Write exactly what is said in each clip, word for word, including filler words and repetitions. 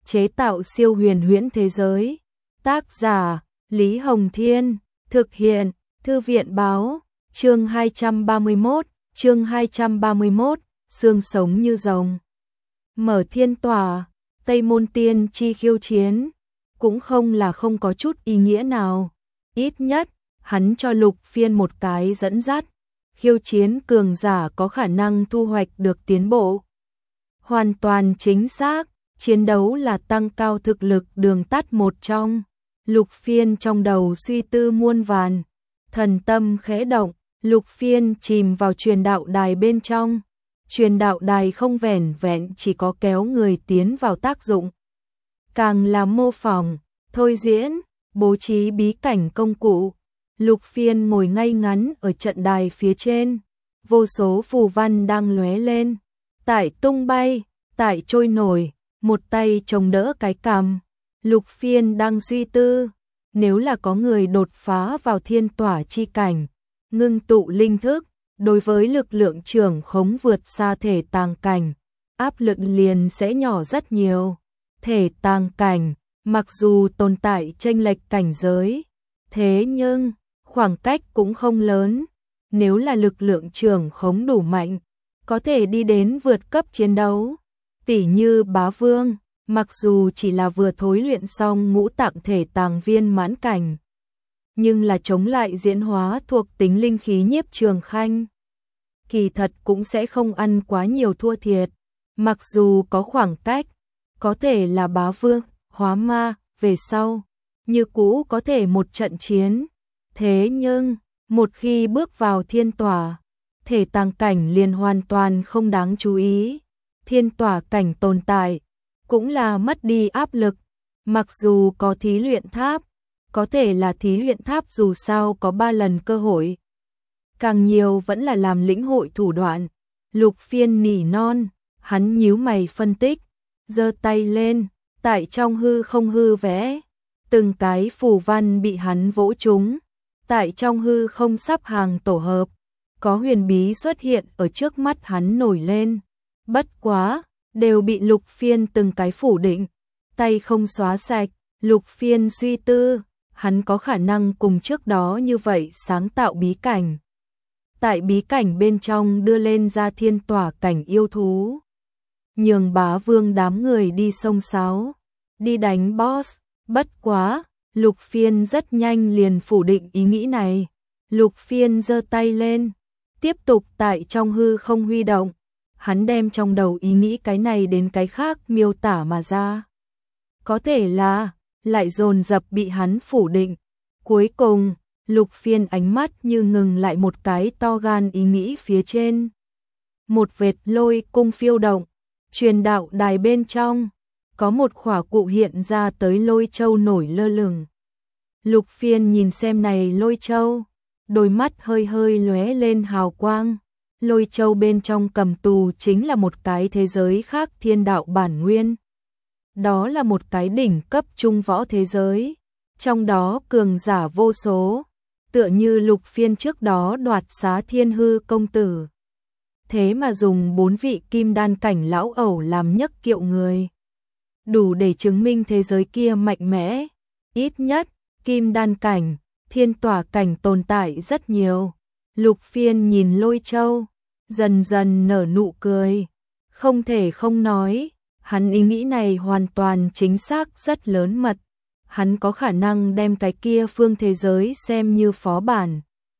chế tạo siêu huyền huyễn thế giới. Tác giả Lý Hồng Thiên, thực hiện Thư viện Báo. Chương hai trăm ba mươi mốt, chương hai trăm ba mươi mốt, xương sống như rồng. Mở thiên tỏa, Tây Môn Tiên Chi khiêu chiến, cũng không là không có chút ý nghĩa nào. Ít nhất, hắn cho Lục Phiên một cái dẫn dắt, khiêu chiến cường giả có khả năng thu hoạch được tiến bộ. Hoàn toàn chính xác, chiến đấu là tăng cao thực lực đường tắt một trong. Lục Phiên trong đầu suy tư muôn vàn, thần tâm khẽ động, Lục Phiên chìm vào truyền đạo đài bên trong. Truyền đạo đài không vẻn vẹn chỉ có kéo người tiến vào tác dụng, càng là mô phỏng, thôi diễn, bố trí bí cảnh công cụ. Lục Phiên ngồi ngay ngắn ở trận đài phía trên, vô số phù văn đang lóe lên, tại tung bay, tại trôi nổi, một tay chống đỡ cái cằm. Lục Phiên đang suy tư, nếu là có người đột phá vào thiên tỏa chi cảnh, ngưng tụ linh thức, đối với lực lượng trưởng khống vượt xa thể tàng cảnh, áp lực liền sẽ nhỏ rất nhiều. Thể tàng cảnh, mặc dù tồn tại chênh lệch cảnh giới, thế nhưng khoảng cách cũng không lớn. Nếu là lực lượng trưởng khống đủ mạnh, có thể đi đến vượt cấp chiến đấu. Tỷ như Bá Vương, mặc dù chỉ là vừa thối luyện xong ngũ tạng thể tàng viên mãn cảnh, nhưng là chống lại diễn hóa thuộc tính linh khí Nhiếp Trường Khanh, kỳ thật cũng sẽ không ăn quá nhiều thua thiệt. Mặc dù có khoảng cách, có thể là Bá Vương, hóa ma, về sau, như cũ có thể một trận chiến. Thế nhưng, một khi bước vào thiên tỏa, thể tàng cảnh liền hoàn toàn không đáng chú ý. Thiên tỏa cảnh tồn tại, cũng là mất đi áp lực. Mặc dù có thí luyện tháp, có thể là thí luyện tháp dù sao có ba lần cơ hội. Càng nhiều vẫn là làm lĩnh hội thủ đoạn. Lục Phiên nỉ non, hắn nhíu mày phân tích, giơ tay lên, tại trong hư không hư vẽ. Từng cái phù văn bị hắn vỗ trúng, tại trong hư không sắp hàng tổ hợp, có huyền bí xuất hiện ở trước mắt hắn nổi lên. Bất quá, đều bị Lục Phiên từng cái phủ định, tay không xóa sạch. Lục Phiên suy tư, hắn có khả năng cùng trước đó như vậy sáng tạo bí cảnh. Tại bí cảnh bên trong đưa lên ra thiên tỏa cảnh yêu thú, nhường Bá Vương đám người đi sông sáo, đi đánh boss. Bất quá, Lục Phiên rất nhanh liền phủ định ý nghĩ này. Lục Phiên giơ tay lên, tiếp tục tại trong hư không huy động. Hắn đem trong đầu ý nghĩ cái này đến cái khác miêu tả mà ra. Có thể là, lại dồn dập bị hắn phủ định. Cuối cùng, Lục Phiên ánh mắt như ngừng lại một cái to gan ý nghĩ phía trên. Một vệt lôi cung phiêu động, truyền đạo đài bên trong, có một khỏa cụ hiện ra tới lôi châu nổi lơ lửng. Lục Phiên nhìn xem này lôi châu, đôi mắt hơi hơi lóe lên hào quang. Lôi châu bên trong cầm tù chính là một cái thế giới khác thiên đạo bản nguyên. Đó là một cái đỉnh cấp trung võ thế giới, trong đó cường giả vô số, tựa như Lục Phiên trước đó đoạt xá Thiên Hư công tử. Thế mà dùng bốn vị kim đan cảnh lão ẩu làm nhấc kiệu người, đủ để chứng minh thế giới kia mạnh mẽ. Ít nhất, kim đan cảnh, thiên tỏa cảnh tồn tại rất nhiều. Lục Phiên nhìn lôi châu, dần dần nở nụ cười. Không thể không nói, hắn ý nghĩ này hoàn toàn chính xác, rất lớn mật. Hắn có khả năng đem cái kia phương thế giới xem như phó bản.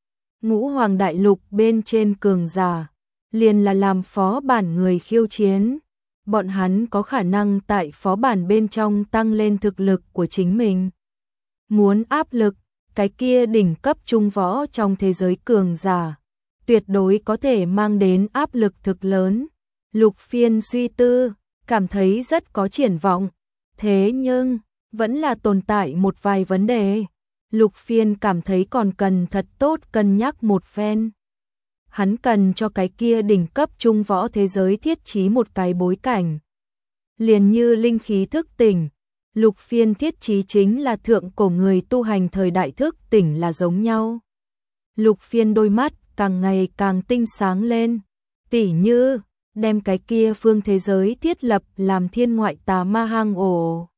Ngũ Hoàng Đại Lục bên trên cường giả, liền là làm phó bản người khiêu chiến. Bọn hắn có khả năng tại phó bản bên trong tăng lên thực lực của chính mình. Muốn áp lực, cái kia đỉnh cấp trung võ trong thế giới cường giả, tuyệt đối có thể mang đến áp lực thực lớn. Lục Phiên suy tư, cảm thấy rất có triển vọng. Thế nhưng, vẫn là tồn tại một vài vấn đề. Lục Phiên cảm thấy còn cần thật tốt cân nhắc một phen. Hắn cần cho cái kia đỉnh cấp trung võ thế giới thiết trí một cái bối cảnh. Liền như linh khí thức tỉnh, Lục Phiên thiết trí chính là thượng cổ người tu hành thời đại thức tỉnh là giống nhau. Lục Phiên đôi mắt càng ngày càng tinh sáng lên. Tỉ như, đem cái kia phương thế giới thiết lập làm thiên ngoại tà ma hang ổ.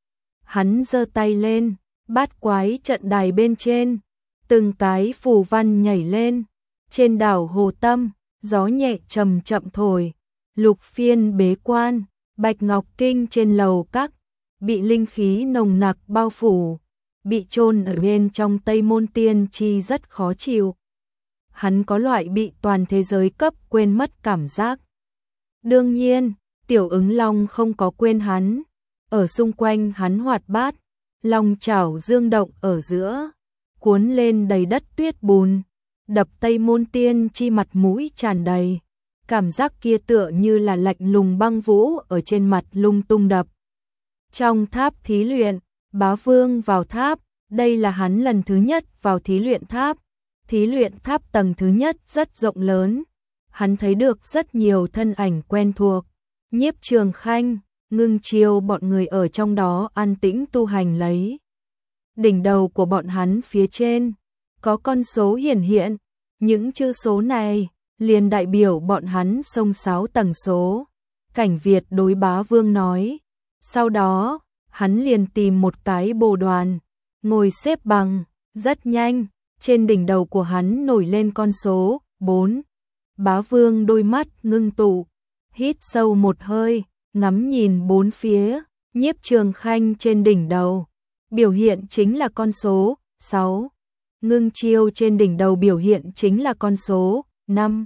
Hắn giơ tay lên, bát quái trận đài bên trên, từng cái phù văn nhảy lên, trên đảo Hồ Tâm, gió nhẹ chậm chậm thổi, Lục Phiên bế quan, Bạch Ngọc Kinh trên lầu các, bị linh khí nồng nặc bao phủ, bị chôn ở bên trong Tây Môn Tiên Chi rất khó chịu. Hắn có loại bị toàn thế giới cấp quên mất cảm giác. Đương nhiên, Tiểu Ứng Long không có quên hắn, ở xung quanh hắn hoạt bát, long chảo dương động ở giữa, cuốn lên đầy đất tuyết bùn, đập Tây Môn Tiên Chi mặt mũi tràn đầy, cảm giác kia tựa như là lạnh lùng băng vũ ở trên mặt lung tung đập. Trong tháp thí luyện, Bá Vương vào tháp, đây là hắn lần thứ nhất vào thí luyện tháp. Thí luyện tháp tầng thứ nhất rất rộng lớn, hắn thấy được rất nhiều thân ảnh quen thuộc, Nhiếp Trường Khanh, Ngưng Chiêu bọn người ở trong đó an tĩnh tu hành lấy. Đỉnh đầu của bọn hắn phía trên, có con số hiển hiện, những chữ số này liền đại biểu bọn hắn xông sáu tầng số. Cảnh Việt đối Bá Vương nói, sau đó, hắn liền tìm một cái bồ đoàn, ngồi xếp bằng, rất nhanh, trên đỉnh đầu của hắn nổi lên con số bốn. Bá Vương đôi mắt ngưng tụ, hít sâu một hơi, ngắm nhìn bốn phía, Nhiếp Trường Khanh trên đỉnh đầu, biểu hiện chính là con số sáu. Ngưng Chiêu trên đỉnh đầu biểu hiện chính là con số năm.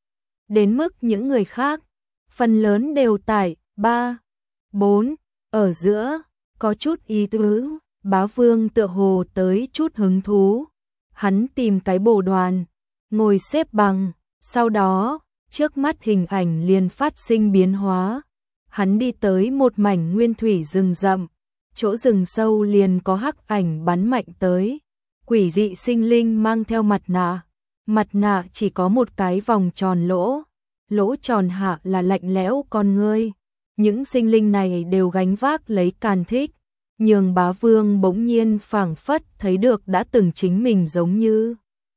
Đến mức những người khác, phần lớn đều tại ba, bốn, ở giữa, có chút ý tứ, Bá Vương tựa hồ tới chút hứng thú. Hắn tìm cái bồ đoàn, ngồi xếp bằng, sau đó, trước mắt hình ảnh liền phát sinh biến hóa. Hắn đi tới một mảnh nguyên thủy rừng rậm, chỗ rừng sâu liền có hắc ảnh bắn mạnh tới. Quỷ dị sinh linh mang theo mặt nạ, mặt nạ chỉ có một cái vòng tròn lỗ, lỗ tròn hạ là lạnh lẽo con ngươi. Những sinh linh này đều gánh vác lấy càn thích, nhường Bá Vương bỗng nhiên phảng phất thấy được đã từng chính mình giống như.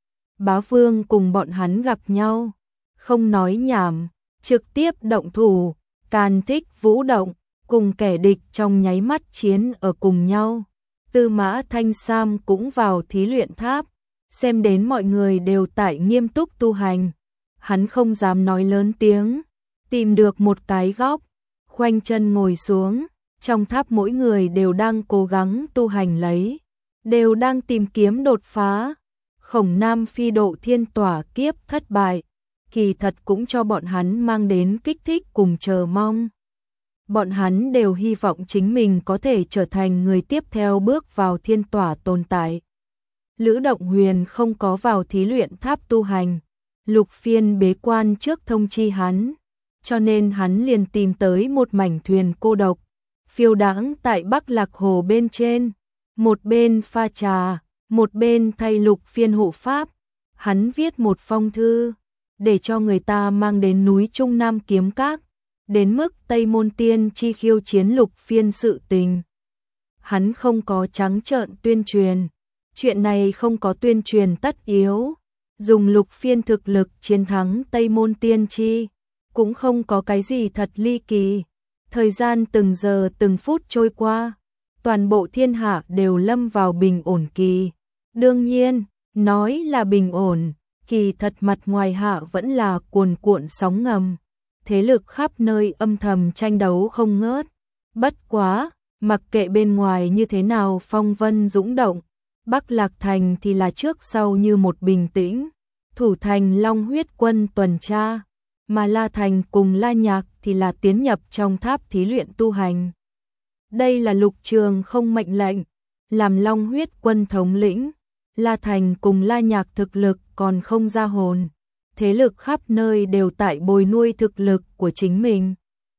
Bá Vương cùng bọn hắn gặp nhau, không nói nhảm, trực tiếp động thủ, càn thích vũ động, cùng kẻ địch trong nháy mắt chiến ở cùng nhau. Tư Mã Thanh Sam cũng vào thí luyện tháp, xem đến mọi người đều tại nghiêm túc tu hành. Hắn không dám nói lớn tiếng, tìm được một cái góc, khoanh chân ngồi xuống. Trong tháp mỗi người đều đang cố gắng tu hành lấy, đều đang tìm kiếm đột phá. Khổng Nam phi độ thiên tỏa kiếp thất bại, kỳ thật cũng cho bọn hắn mang đến kích thích cùng chờ mong. Bọn hắn đều hy vọng chính mình có thể trở thành người tiếp theo bước vào thiên tỏa tồn tại. Lữ Động Huyền không có vào thí luyện tháp tu hành, Lục Phiên bế quan trước thông chi hắn, cho nên hắn liền tìm tới một mảnh thuyền cô độc, phiêu đãng tại Bắc Lạc Hồ bên trên, một bên pha trà, một bên thay Lục Phiên hộ pháp. Hắn viết một phong thư, để cho người ta mang đến núi Trung Nam Kiếm Các, đến mức Tây Môn Tiên Chi khiêu chiến Lục Phiên sự tình. Hắn không có trắng trợn tuyên truyền, chuyện này không có tuyên truyền tất yếu, dùng Lục Phiên thực lực chiến thắng Tây Môn Tiên Chi, cũng không có cái gì thật ly kỳ. Thời gian từng giờ từng phút trôi qua, toàn bộ thiên hạ đều lâm vào bình ổn kỳ. Đương nhiên, nói là bình ổn, kỳ thật mặt ngoài hạ vẫn là cuồn cuộn sóng ngầm. Thế lực khắp nơi âm thầm tranh đấu không ngớt. Bất quá, mặc kệ bên ngoài như thế nào phong vân dũng động, Bắc Lạc Thành thì là trước sau như một bình tĩnh. Thủ thành Long Huyết Quân tuần tra, mà La Thành cùng La Nhạc thì là tiến nhập trong tháp thí luyện tu hành. Đây là Lục Trường không mệnh lệnh, làm Long Huyết Quân thống lĩnh, La Thành cùng La Nhạc thực lực còn không ra hồn. Thế lực khắp nơi đều tại bồi nuôi thực lực của chính mình.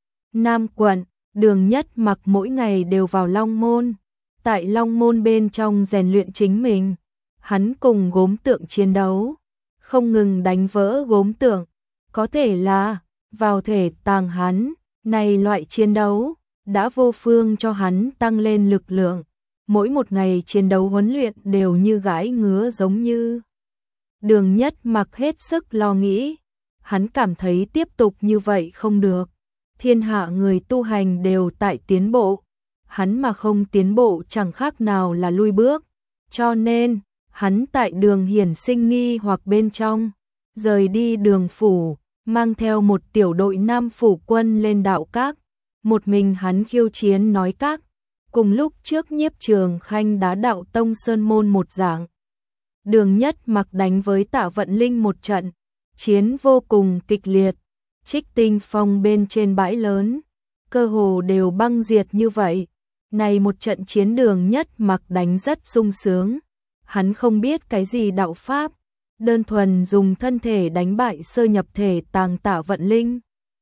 Nam quận, Đường Nhất Mặc mỗi ngày đều vào Long Môn, tại Long Môn bên trong rèn luyện chính mình. Hắn cùng gốm tượng chiến đấu, không ngừng đánh vỡ gốm tượng, có thể là vào thể tàng hắn, này loại chiến đấu đã vô phương cho hắn tăng lên lực lượng. Mỗi một ngày chiến đấu huấn luyện đều như gãi ngứa giống như. Đường Nhất Mặc hết sức lo nghĩ, hắn cảm thấy tiếp tục như vậy không được. Thiên hạ người tu hành đều tại tiến bộ, hắn mà không tiến bộ chẳng khác nào là lui bước. Cho nên, hắn tại Đường Hiển Sinh nghi hoặc bên trong, rời đi Đường phủ, mang theo một tiểu đội nam phủ quân lên đạo các, một mình hắn khiêu chiến nói các, cùng lúc trước Nhiếp Trường Khanh đá đạo tông sơn môn một dạng. Đường Nhất Mặc đánh với Tạ Vận Linh một trận, chiến vô cùng kịch liệt, Trích Tinh Phong bên trên bãi lớn, cơ hồ đều băng diệt như vậy. Này một trận chiến Đường Nhất Mặc đánh rất sung sướng, hắn không biết cái gì đạo pháp, đơn thuần dùng thân thể đánh bại sơ nhập thể tàng Tạ Vận Linh,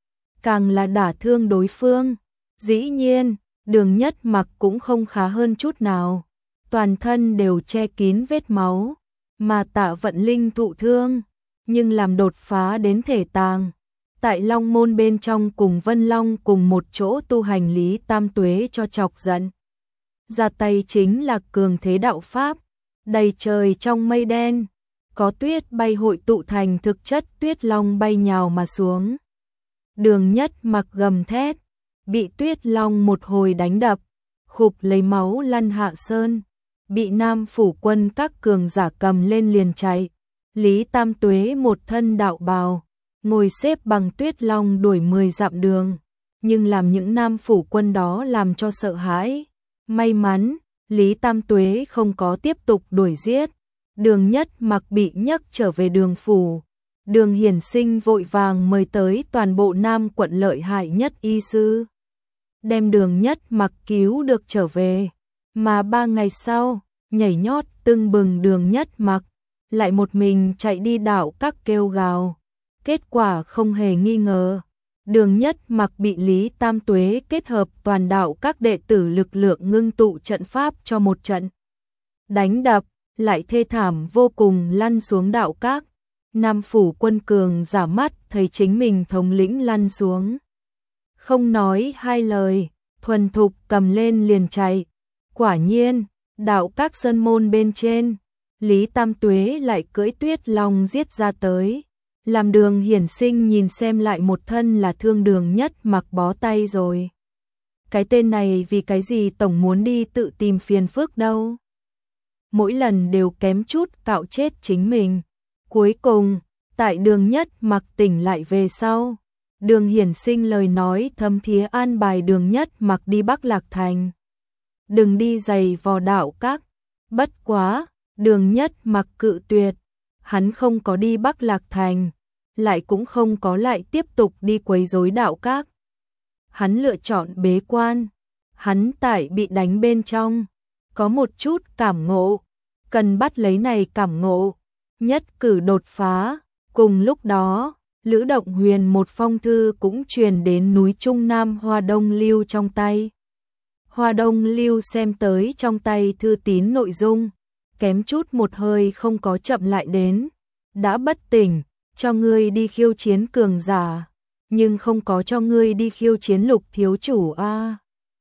càng là đả thương đối phương. Dĩ nhiên, Đường Nhất Mặc cũng không khá hơn chút nào, toàn thân đều che kín vết máu, mà Tạ Vận Linh thụ thương, nhưng làm đột phá đến thể tàng. Tại Long Môn bên trong cùng Vân Long cùng một chỗ tu hành Lý Tam Tuế cho chọc giận. Ra tay chính là cường thế đạo pháp, đầy trời trong mây đen, có tuyết bay hội tụ thành thực chất tuyết long bay nhào mà xuống. Đường Nhất Mặc gầm thét, bị tuyết long một hồi đánh đập, khục lấy máu lăn hạ sơn, bị Nam phủ quân các cường giả cầm lên liền chạy. Lý Tam Tuế một thân đạo bào, ngồi xếp bằng tuyết long đuổi mười dặm đường, nhưng làm những Nam phủ quân đó làm cho sợ hãi. May mắn, Lý Tam Tuế không có tiếp tục đuổi giết. Đường Nhất Mặc bị nhấc trở về Đường phủ. Đường Hiển Sinh vội vàng mời tới toàn bộ Nam quận lợi hại nhất y sư, đem Đường Nhất Mặc cứu được trở về. Mà ba ngày sau, nhảy nhót tưng bừng Đường Nhất Mặc lại một mình chạy đi đạo các kêu gào. Kết quả không hề nghi ngờ, Đường Nhất Mặc bị Lý Tam Tuế kết hợp toàn đạo các đệ tử lực lượng ngưng tụ trận pháp cho một trận đánh đập, lại thê thảm vô cùng lăn xuống đạo các. Nam phủ quân cường giả mắt thấy chính mình thống lĩnh lăn xuống, không nói hai lời, thuần thục cầm lên liền chạy. Quả nhiên, đạo các sơn môn bên trên, Lý Tam Tuế lại cưỡi tuyết long giết ra tới, làm Đường Hiển Sinh nhìn xem lại một thân là thương Đường Nhất Mặc bó tay rồi. Cái tên này vì cái gì tổng muốn đi tự tìm phiền phức đâu. Mỗi lần đều kém chút cạo chết chính mình. Cuối cùng, tại Đường Nhất Mặc tỉnh lại về sau, Đường Hiển Sinh lời nói thâm thía an bài Đường Nhất Mặc đi Bắc Lạc Thành. Đừng đi giày vò đạo các. Bất quá, Đường Nhất Mặc cự tuyệt, hắn không có đi Bắc Lạc Thành, lại cũng không có lại tiếp tục đi quấy rối đạo các. Hắn lựa chọn bế quan, hắn tại bị đánh bên trong, có một chút cảm ngộ, cần bắt lấy này cảm ngộ, nhất cử đột phá. Cùng lúc đó, Lữ Động Huyền một phong thư cũng truyền đến núi Trung Nam Hoa Đông Lưu trong tay. Hoa Đông Lưu xem tới trong tay thư tín nội dung, kém chút một hơi không có chậm lại đến. Đã bất tỉnh, cho ngươi đi khiêu chiến cường giả, nhưng không có cho ngươi đi khiêu chiến Lục thiếu chủ a. À.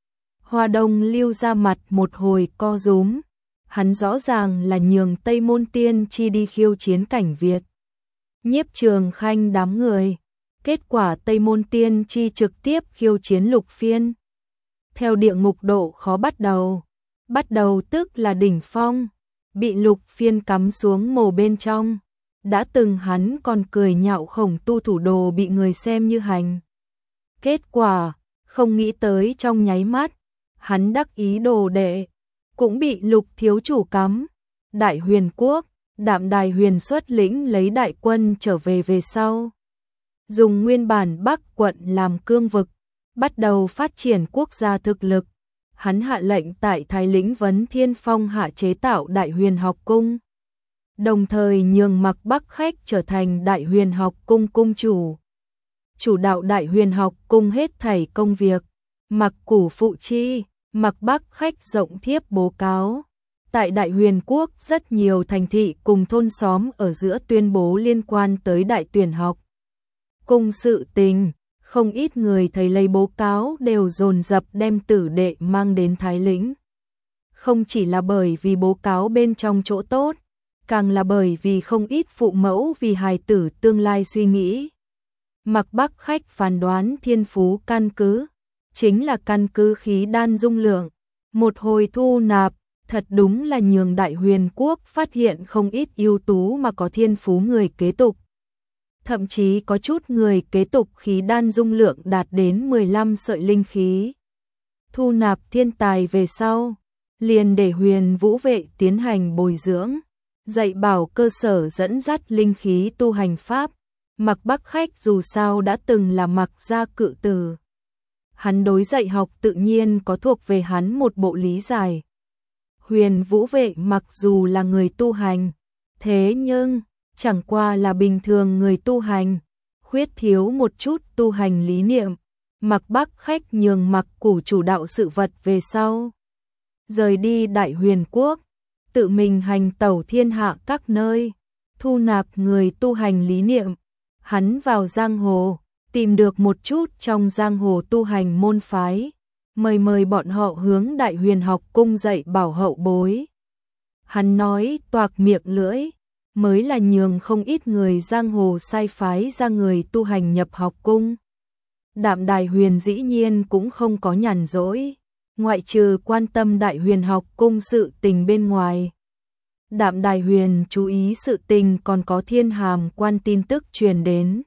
Hoa Đông Lưu ra mặt một hồi co rúm, hắn rõ ràng là nhường Tây Môn Tiên Chi đi khiêu chiến Cảnh Việt, Nhiếp Trường Khanh đám người. Kết quả Tây Môn Tiên Chi trực tiếp khiêu chiến Lục Phiên. Theo địa ngục độ khó bắt đầu, bắt đầu tức là đỉnh phong, bị Lục Phiên cắm xuống mồ bên trong. Đã từng hắn còn cười nhạo Khổng Tu thủ đồ bị người xem như hành. Kết quả, không nghĩ tới trong nháy mắt, hắn đắc ý đồ đệ, cũng bị Lục thiếu chủ cắm. Đại Huyền Quốc, Đạm Đài Huyền xuất lĩnh lấy đại quân trở về về sau. Dùng nguyên bản Bắc quận làm cương vực, bắt đầu phát triển quốc gia thực lực. Hắn hạ lệnh tại Thái lĩnh Vấn Thiên Phong hạ chế tạo Đại Huyền học cung, đồng thời nhường Mạc Bắc Khách trở thành Đại Huyền học cung cung chủ. Chủ đạo Đại Huyền học cung hết thảy công việc, Mạc Củ phụ chi, Mạc Bắc Khách rộng thiếp bố cáo. Tại Đại Huyền Quốc rất nhiều thành thị cùng thôn xóm ở giữa tuyên bố liên quan tới Đại Tuyển học cung sự tình, không ít người thấy lấy bố cáo đều dồn dập đem tử đệ mang đến Thái lĩnh. Không chỉ là bởi vì bố cáo bên trong chỗ tốt, càng là bởi vì không ít phụ mẫu vì hài tử tương lai suy nghĩ, Mạc Bắc Khách phán đoán thiên phú căn cứ, chính là căn cứ khí đan dung lượng. Một hồi thu nạp, thật đúng là nhường Đại Huyền Quốc phát hiện không ít ưu tú mà có thiên phú người kế tục. Thậm chí có chút người kế tục khí đan dung lượng đạt đến mười lăm sợi linh khí. Thu nạp thiên tài về sau, liền để Huyền Vũ Vệ tiến hành bồi dưỡng, dạy bảo cơ sở dẫn dắt linh khí tu hành pháp. Mạc Bắc Khách dù sao đã từng là Mạc gia cự tử. Hắn đối dạy học tự nhiên có thuộc về hắn một bộ lý giải. Huyền Vũ Vệ mặc dù là người tu hành, thế nhưng chẳng qua là bình thường người tu hành, khuyết thiếu một chút tu hành lý niệm. Mạc Bắc Khách nhường Mạc Củ chủ đạo sự vật về sau, rời đi Đại Huyền Quốc, tự mình hành tẩu thiên hạ các nơi, thu nạp người tu hành lý niệm. Hắn vào giang hồ, tìm được một chút trong giang hồ tu hành môn phái, mời mời bọn họ hướng Đại Huyền học cung dạy bảo hậu bối. Hắn nói toạc miệng lưỡi, mới là nhường không ít người giang hồ sai phái ra người tu hành nhập học cung. Đạm Đài Huyền dĩ nhiên cũng không có nhàn rỗi, ngoại trừ quan tâm Đại Huyền học cung sự tình bên ngoài. Đạm Đài Huyền chú ý sự tình còn có Thiên Hàm Quan tin tức truyền đến.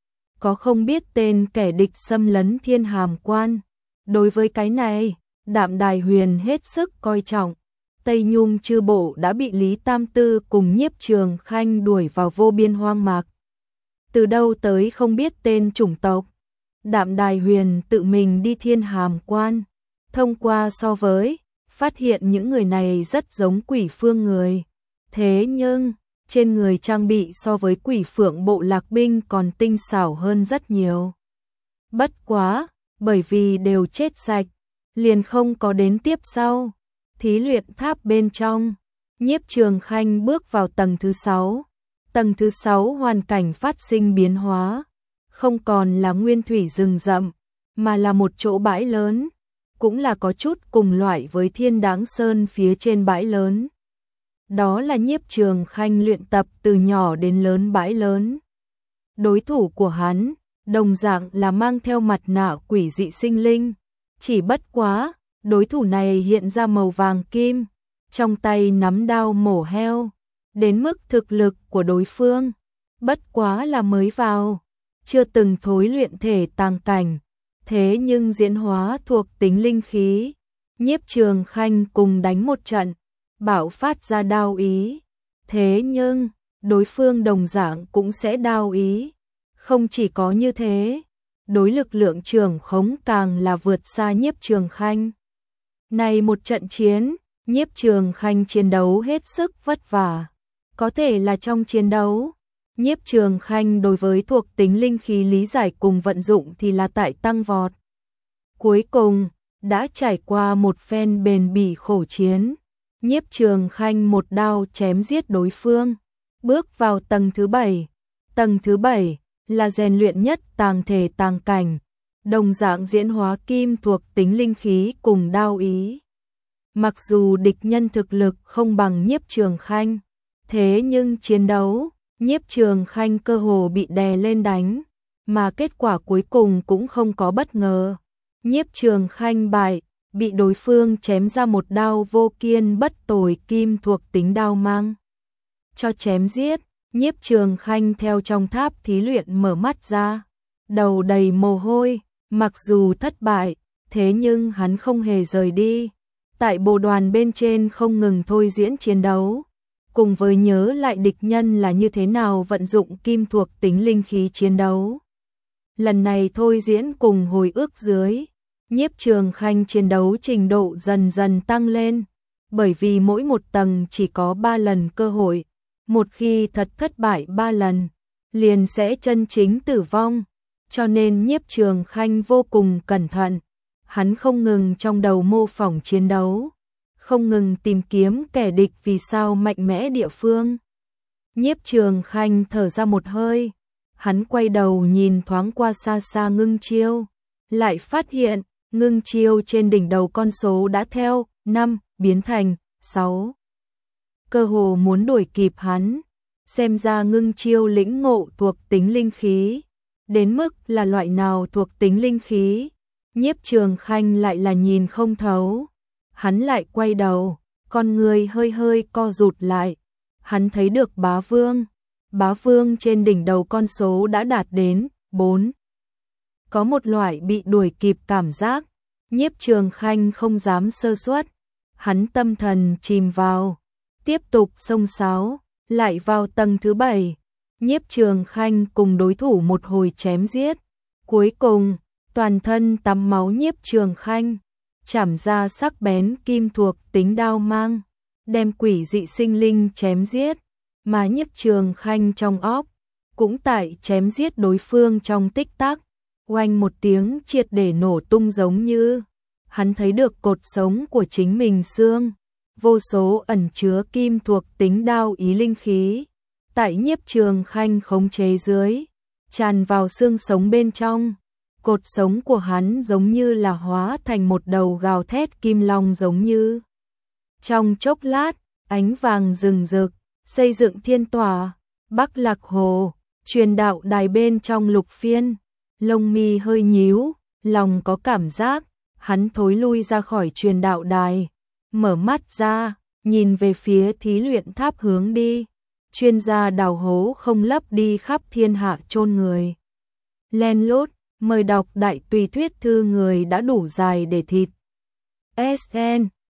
Có không biết tên kẻ địch xâm lấn Thiên Hàm Quan. Đối với cái này, Đạm Đài Huyền hết sức coi trọng. Tây Nhung chư bộ đã bị Lý Tam Tư cùng Nhiếp Trường Khanh đuổi vào vô biên hoang mạc. Từ đâu tới không biết tên chủng tộc. Đạm Đài Huyền tự mình đi Thiên Hàm Quan, thông qua so với, phát hiện những người này rất giống Quỷ Phương người. Thế nhưng, trên người trang bị so với Quỷ Phượng bộ lạc binh còn tinh xảo hơn rất nhiều. Bất quá, bởi vì đều chết sạch, liền không có đến tiếp sau. Thí luyện tháp bên trong, Nhiếp Trường Khanh bước vào tầng thứ sáu. Tầng thứ sáu hoàn cảnh phát sinh biến hóa, không còn là nguyên thủy rừng rậm, mà là một chỗ bãi lớn, cũng là có chút cùng loại với Thiên Đáng Sơn phía trên bãi lớn. Đó là Nhiếp Trường Khanh luyện tập từ nhỏ đến lớn bãi lớn. Đối thủ của hắn, đồng dạng là mang theo mặt nạ quỷ dị sinh linh, chỉ bất quá, đối thủ này hiện ra màu vàng kim, trong tay nắm đao mổ heo, đến mức thực lực của đối phương, bất quá là mới vào, chưa từng thối luyện thể tàng cảnh, thế nhưng diễn hóa thuộc tính linh khí. Nhiếp Trường Khanh cùng đánh một trận, bạo phát ra đao ý, thế nhưng đối phương đồng dạng cũng sẽ đao ý. Không chỉ có như thế, đối lực lượng trường khống càng là vượt xa Nhiếp Trường Khanh. Này một trận chiến, Nhiếp Trường Khanh chiến đấu hết sức vất vả. Có thể là trong chiến đấu, Nhiếp Trường Khanh đối với thuộc tính linh khí lý giải cùng vận dụng thì là tại tăng vọt. Cuối cùng, đã trải qua một phen bền bỉ khổ chiến, Nhiếp Trường Khanh một đao chém giết đối phương, bước vào tầng thứ bảy. Tầng thứ bảy là rèn luyện nhất tàng thể tàng cảnh, đồng dạng diễn hóa kim thuộc tính linh khí cùng đao ý. Mặc dù địch nhân thực lực không bằng Nhiếp Trường Khanh, thế nhưng chiến đấu, Nhiếp Trường Khanh cơ hồ bị đè lên đánh, mà kết quả cuối cùng cũng không có bất ngờ. Nhiếp Trường Khanh bại, bị đối phương chém ra một đao vô kiên bất tồi kim thuộc tính đao mang. Cho chém giết, Nhiếp Trường Khanh theo trong tháp thí luyện mở mắt ra, đầu đầy mồ hôi, mặc dù thất bại, thế nhưng hắn không hề rời đi. Tại bộ đoàn bên trên không ngừng thôi diễn chiến đấu, cùng với nhớ lại địch nhân là như thế nào vận dụng kim thuộc tính linh khí chiến đấu. Lần này thôi diễn cùng hồi ức dưới, Nhiếp Trường Khanh chiến đấu trình độ dần dần tăng lên, bởi vì mỗi một tầng chỉ có ba lần cơ hội, một khi thật thất bại ba lần, liền sẽ chân chính tử vong, cho nên Nhiếp Trường Khanh vô cùng cẩn thận. Hắn không ngừng trong đầu mô phỏng chiến đấu, không ngừng tìm kiếm kẻ địch vì sao mạnh mẽ địa phương. Nhiếp Trường Khanh thở ra một hơi, hắn quay đầu nhìn thoáng qua xa xa Ngưng Chiêu, lại phát hiện Ngưng Chiêu trên đỉnh đầu con số đã theo năm biến thành sáu. Cơ hồ muốn đuổi kịp hắn, xem ra Ngưng Chiêu lĩnh ngộ thuộc tính linh khí, đến mức là loại nào thuộc tính linh khí, Nhiếp Trường Khanh lại là nhìn không thấu. Hắn lại quay đầu, con người hơi hơi co rụt lại. Hắn thấy được bá vương. Bá vương trên đỉnh đầu con số đã đạt đến bốn. Có một loại bị đuổi kịp cảm giác. Nhiếp Trường Khanh không dám sơ suất. Hắn tâm thần chìm vào, tiếp tục xông xáo, lại vào tầng thứ bảy. Nhiếp Trường Khanh cùng đối thủ một hồi chém giết. Cuối cùng, toàn thân tắm máu Nhiếp Trường Khanh chảm ra sắc bén kim thuộc tính đao mang, đem quỷ dị sinh linh chém giết, mà Nhiếp Trường Khanh trong óc cũng tại chém giết đối phương trong tích tắc, oanh một tiếng triệt để nổ tung, giống như hắn thấy được cột sống của chính mình xương, vô số ẩn chứa kim thuộc tính đao ý linh khí, tại Nhiếp Trường Khanh khống chế dưới, tràn vào xương sống bên trong. Cột sống của hắn giống như là hóa thành một đầu gào thét kim long, giống như trong chốc lát, ánh vàng rừng rực, xây dựng thiên tòa, Bắc Lạc Hồ, truyền đạo đài bên trong Lục Phiên, lông mi hơi nhíu, lòng có cảm giác, hắn thối lui ra khỏi truyền đạo đài, mở mắt ra, nhìn về phía thí luyện tháp hướng đi, chuyên gia đào hố không lấp đi khắp thiên hạ chôn người. Len lút, mời đọc đại tùy thuyết thư người đã đủ dài để thịt. ét en